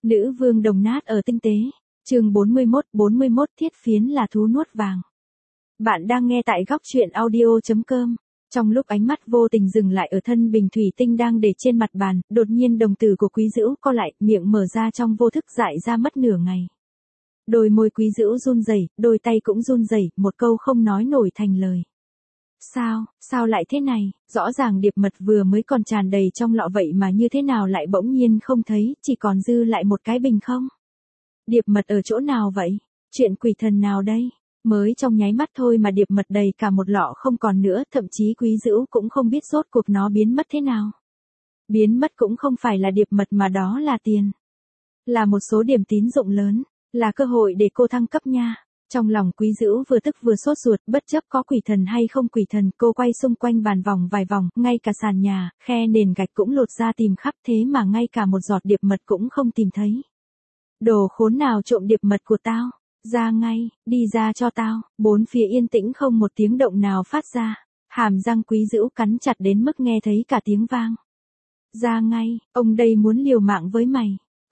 Nữ vương đồng nát ở tinh tế. Chương 41 thiết phiến là thú nuốt vàng. Bạn đang nghe tại góc truyện audio.com. Trong lúc ánh mắt vô tình dừng lại ở thân bình thủy tinh đang để trên mặt bàn, đột nhiên đồng tử của Quý Dữu co lại, miệng mở ra trong vô thức dại ra mất nửa ngày. Đôi môi Quý Dữu run rẩy, đôi tay cũng run rẩy, một câu không nói nổi thành lời. Sao lại thế này, rõ ràng điệp mật vừa mới còn tràn đầy trong lọ vậy mà như thế nào lại bỗng nhiên không thấy, chỉ còn dư lại một cái bình không? Điệp mật ở chỗ nào vậy? Chuyện quỷ thần nào đây? Mới trong nháy mắt thôi mà điệp mật đầy cả một lọ không còn nữa, thậm chí Quý Dữu cũng không biết rốt cuộc nó biến mất thế nào. Biến mất cũng không phải là điệp mật mà đó là tiền. Là một số điểm tín dụng lớn, là cơ hội để cô thăng cấp nha. Trong lòng Quý Dữu vừa tức vừa sốt ruột, bất chấp có quỷ thần hay không quỷ thần, cô quay xung quanh bàn vòng vài vòng, ngay cả sàn nhà, khe nền gạch cũng lột ra tìm khắp, thế mà ngay cả một giọt điệp mật cũng không tìm thấy. Đồ khốn nào trộm điệp mật của tao? Ra ngay, đi ra cho tao. Bốn phía yên tĩnh không một tiếng động nào phát ra. Hàm răng Quý Dữu cắn chặt đến mức nghe thấy cả tiếng vang. Ra ngay, ông đây muốn liều mạng với mày.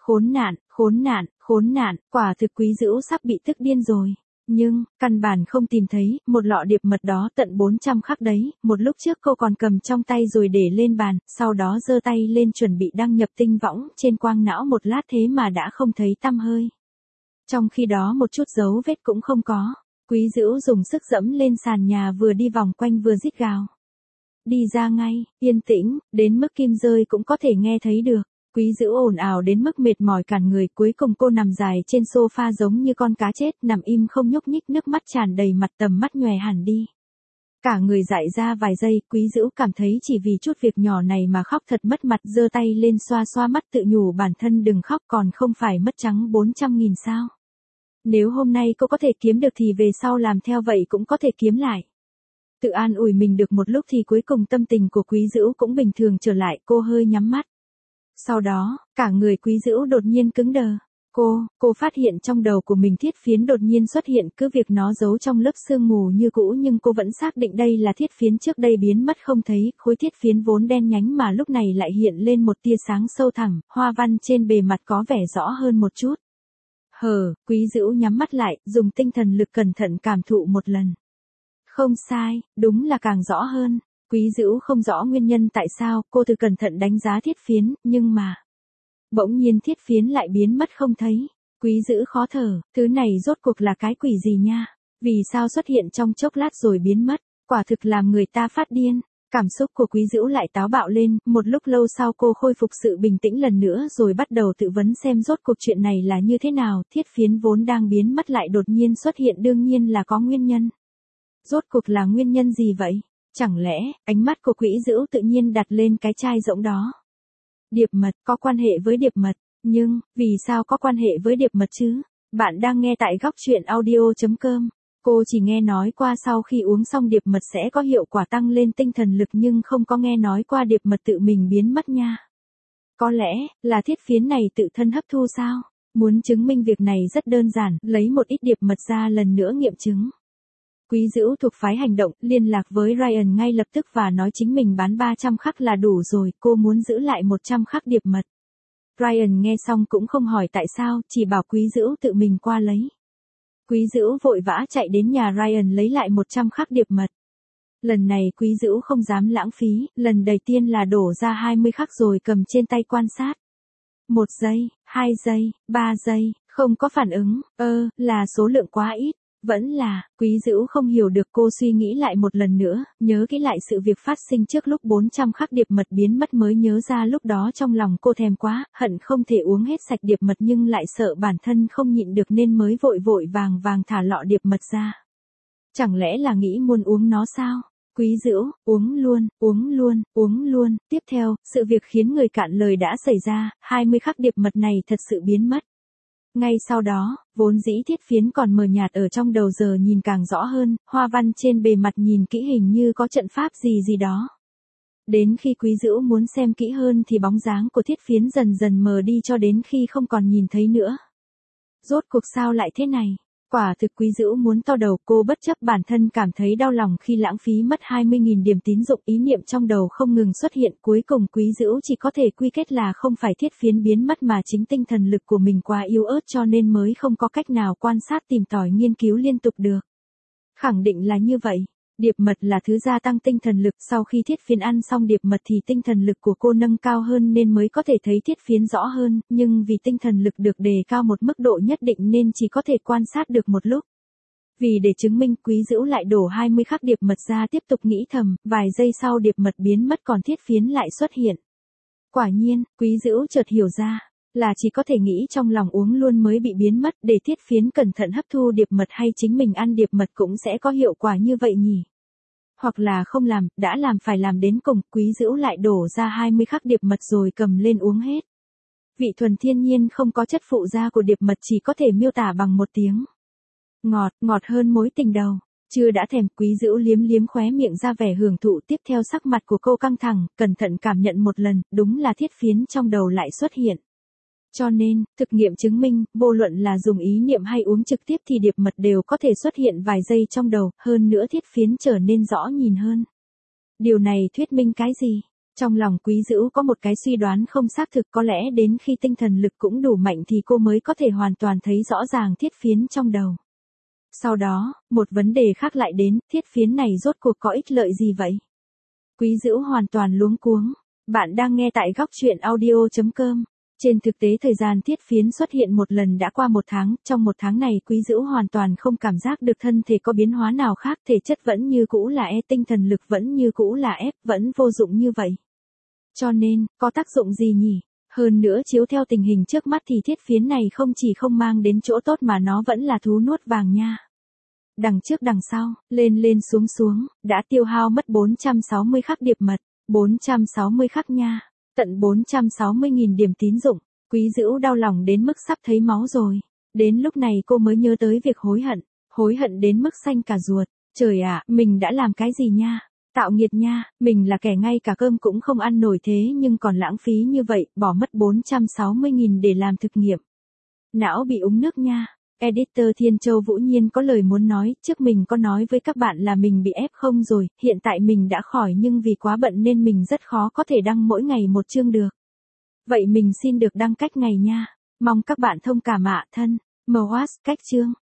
Khốn nạn, quả thực Quý Dữu sắp bị tức điên rồi. Nhưng, căn bản không tìm thấy, một lọ điệp mật đó tận 400 khắc đấy, một lúc trước cô còn cầm trong tay rồi để lên bàn, sau đó giơ tay lên chuẩn bị đăng nhập tinh võng, trên quang não một lát thế mà đã không thấy tăm hơi. Trong khi đó một chút dấu vết cũng không có, Quý Dữu dùng sức dẫm lên sàn nhà vừa đi vòng quanh vừa rít gào. Đi ra ngay, yên tĩnh, đến mức kim rơi cũng có thể nghe thấy được. Quý Dữu ồn ào đến mức mệt mỏi cản người, cuối cùng cô nằm dài trên sofa giống như con cá chết, nằm im không nhúc nhích, nước mắt tràn đầy mặt, tầm mắt nhòe hẳn đi. Cả người dại ra vài giây, Quý Dữu cảm thấy chỉ vì chút việc nhỏ này mà khóc thật mất mặt, giơ tay lên xoa xoa mắt tự nhủ bản thân đừng khóc, còn không phải mất trắng 400.000 sao. Nếu hôm nay cô có thể kiếm được thì về sau làm theo vậy cũng có thể kiếm lại. Tự an ủi mình được một lúc thì cuối cùng tâm tình của Quý Dữu cũng bình thường trở lại, cô hơi nhắm mắt. Sau đó, cả người Quý Dữu đột nhiên cứng đờ. Cô phát hiện trong đầu của mình thiết phiến đột nhiên xuất hiện, cứ việc nó giấu trong lớp sương mù như cũ nhưng cô vẫn xác định đây là thiết phiến trước đây biến mất không thấy, khối thiết phiến vốn đen nhánh mà lúc này lại hiện lên một tia sáng sâu thẳm, hoa văn trên bề mặt có vẻ rõ hơn một chút. Quý Dữu nhắm mắt lại, dùng tinh thần lực cẩn thận cảm thụ một lần. Không sai, đúng là càng rõ hơn. Quý Dữu không rõ nguyên nhân tại sao, cô thử cẩn thận đánh giá thiết phiến, nhưng mà bỗng nhiên thiết phiến lại biến mất không thấy. Quý Dữu khó thở, thứ này rốt cuộc là cái quỷ gì nha? Vì sao xuất hiện trong chốc lát rồi biến mất? Quả thực làm người ta phát điên. Cảm xúc của Quý Dữu lại táo bạo lên, một lúc lâu sau cô khôi phục sự bình tĩnh lần nữa rồi bắt đầu tự vấn xem rốt cuộc chuyện này là như thế nào, thiết phiến vốn đang biến mất lại đột nhiên xuất hiện đương nhiên là có nguyên nhân. Rốt cuộc là nguyên nhân gì vậy? Chẳng lẽ, ánh mắt của Quý Dữu tự nhiên đặt lên cái chai rỗng đó. Điệp mật, có quan hệ với điệp mật, nhưng, vì sao có quan hệ với điệp mật chứ? Bạn đang nghe tại góc truyện audio.com. Cô chỉ nghe nói qua sau khi uống xong điệp mật sẽ có hiệu quả tăng lên tinh thần lực nhưng không có nghe nói qua điệp mật tự mình biến mất nha. Có lẽ, là thiết phiến này tự thân hấp thu sao? Muốn chứng minh việc này rất đơn giản, lấy một ít điệp mật ra lần nữa nghiệm chứng. Quý Dữu thuộc phái hành động, liên lạc với Ryan ngay lập tức và nói chính mình bán 300 khắc là đủ rồi, cô muốn giữ lại 100 khắc điệp mật. Ryan nghe xong cũng không hỏi tại sao, chỉ bảo Quý Dữu tự mình qua lấy. Quý Dữu vội vã chạy đến nhà Ryan lấy lại 100 khắc điệp mật. Lần này Quý Dữu không dám lãng phí, lần đầu tiên là đổ ra 20 khắc rồi cầm trên tay quan sát. 1 giây, 2 giây, 3 giây, không có phản ứng, là số lượng quá ít. Vẫn là, Quý Dữu không hiểu được, cô suy nghĩ lại một lần nữa, nhớ kỹ lại sự việc phát sinh trước lúc 400 khắc điệp mật biến mất mới nhớ ra lúc đó trong lòng cô thèm quá, hận không thể uống hết sạch điệp mật nhưng lại sợ bản thân không nhịn được nên mới vội vàng thả lọ điệp mật ra. Chẳng lẽ là nghĩ muốn uống nó sao? Quý Dữu, uống luôn, tiếp theo, sự việc khiến người cạn lời đã xảy ra, 20 khắc điệp mật này thật sự biến mất. Ngay sau đó, vốn dĩ thiết phiến còn mờ nhạt ở trong đầu giờ nhìn càng rõ hơn, hoa văn trên bề mặt nhìn kỹ hình như có trận pháp gì đó. Đến khi Quý Dữu muốn xem kỹ hơn thì bóng dáng của thiết phiến dần dần mờ đi cho đến khi không còn nhìn thấy nữa. Rốt cuộc sao lại thế này? Quả thực Quý Dữu muốn to đầu, cô bất chấp bản thân cảm thấy đau lòng khi lãng phí mất 20.000 điểm tín dụng, ý niệm trong đầu không ngừng xuất hiện, cuối cùng Quý Dữu chỉ có thể quy kết là không phải thiết phiến biến mất mà chính tinh thần lực của mình quá yếu ớt cho nên mới không có cách nào quan sát tìm tòi nghiên cứu liên tục được. Khẳng định là như vậy. Điệp mật là thứ gia tăng tinh thần lực, sau khi thiết phiến ăn xong điệp mật thì tinh thần lực của cô nâng cao hơn nên mới có thể thấy thiết phiến rõ hơn, nhưng vì tinh thần lực được đề cao một mức độ nhất định nên chỉ có thể quan sát được một lúc. Vì để chứng minh, Quý Dữu lại đổ 20 khắc điệp mật ra, tiếp tục nghĩ thầm, vài giây sau điệp mật biến mất còn thiết phiến lại xuất hiện. Quả nhiên, Quý Dữu chợt hiểu ra, là chỉ có thể nghĩ trong lòng uống luôn mới bị biến mất, để thiết phiến cẩn thận hấp thu điệp mật hay chính mình ăn điệp mật cũng sẽ có hiệu quả như vậy nhỉ. Hoặc là không làm, đã làm phải làm đến cùng, Quý Dữu lại đổ ra 20 khắc điệp mật rồi cầm lên uống hết. Vị thuần thiên nhiên không có chất phụ gia của điệp mật chỉ có thể miêu tả bằng một tiếng. Ngọt, ngọt hơn mối tình đầu. Chưa đã thèm, Quý Dữu liếm liếm khóe miệng ra vẻ hưởng thụ, tiếp theo sắc mặt của cô căng thẳng, cẩn thận cảm nhận một lần, đúng là thiết phiến trong đầu lại xuất hiện. Cho nên, thực nghiệm chứng minh, vô luận là dùng ý niệm hay uống trực tiếp thì điệp mật đều có thể xuất hiện vài giây trong đầu, hơn nữa thiết phiến trở nên rõ nhìn hơn. Điều này thuyết minh cái gì? Trong lòng Quý Dữu có một cái suy đoán không xác thực, có lẽ đến khi tinh thần lực cũng đủ mạnh thì cô mới có thể hoàn toàn thấy rõ ràng thiết phiến trong đầu. Sau đó, một vấn đề khác lại đến, thiết phiến này rốt cuộc có ích lợi gì vậy? Quý Dữu hoàn toàn luống cuống. Bạn đang nghe tại góc truyện audio.com. Trên thực tế thời gian thiết phiến xuất hiện một lần đã qua một tháng, trong một tháng này Quý Dữu hoàn toàn không cảm giác được thân thể có biến hóa nào khác, thể chất vẫn như cũ là E, tinh thần lực vẫn như cũ là F, vẫn vô dụng như vậy. Cho nên, có tác dụng gì nhỉ? Hơn nữa chiếu theo tình hình trước mắt thì thiết phiến này không chỉ không mang đến chỗ tốt mà nó vẫn là thú nuốt vàng nha. Đằng trước đằng sau, lên lên xuống xuống, đã tiêu hao mất 460 khắc điệp mật, 460 khắc nha. Tận 460.000 điểm tín dụng, Quý Dữu đau lòng đến mức sắp thấy máu rồi. Đến lúc này cô mới nhớ tới việc hối hận đến mức xanh cả ruột. Trời ạ, mình đã làm cái gì nha? Tạo nghiệt nha, mình là kẻ ngay cả cơm cũng không ăn nổi thế nhưng còn lãng phí như vậy, bỏ mất 460.000 để làm thực nghiệm. Não bị uống nước nha. Editor Thiên Châu Vũ Nhiên có lời muốn nói, trước mình có nói với các bạn là mình bị ép không rồi, hiện tại mình đã khỏi nhưng vì quá bận nên mình rất khó có thể đăng mỗi ngày một chương được. Vậy mình xin được đăng cách ngày nha. Mong các bạn thông cảm ạ thân. MWAS cách chương.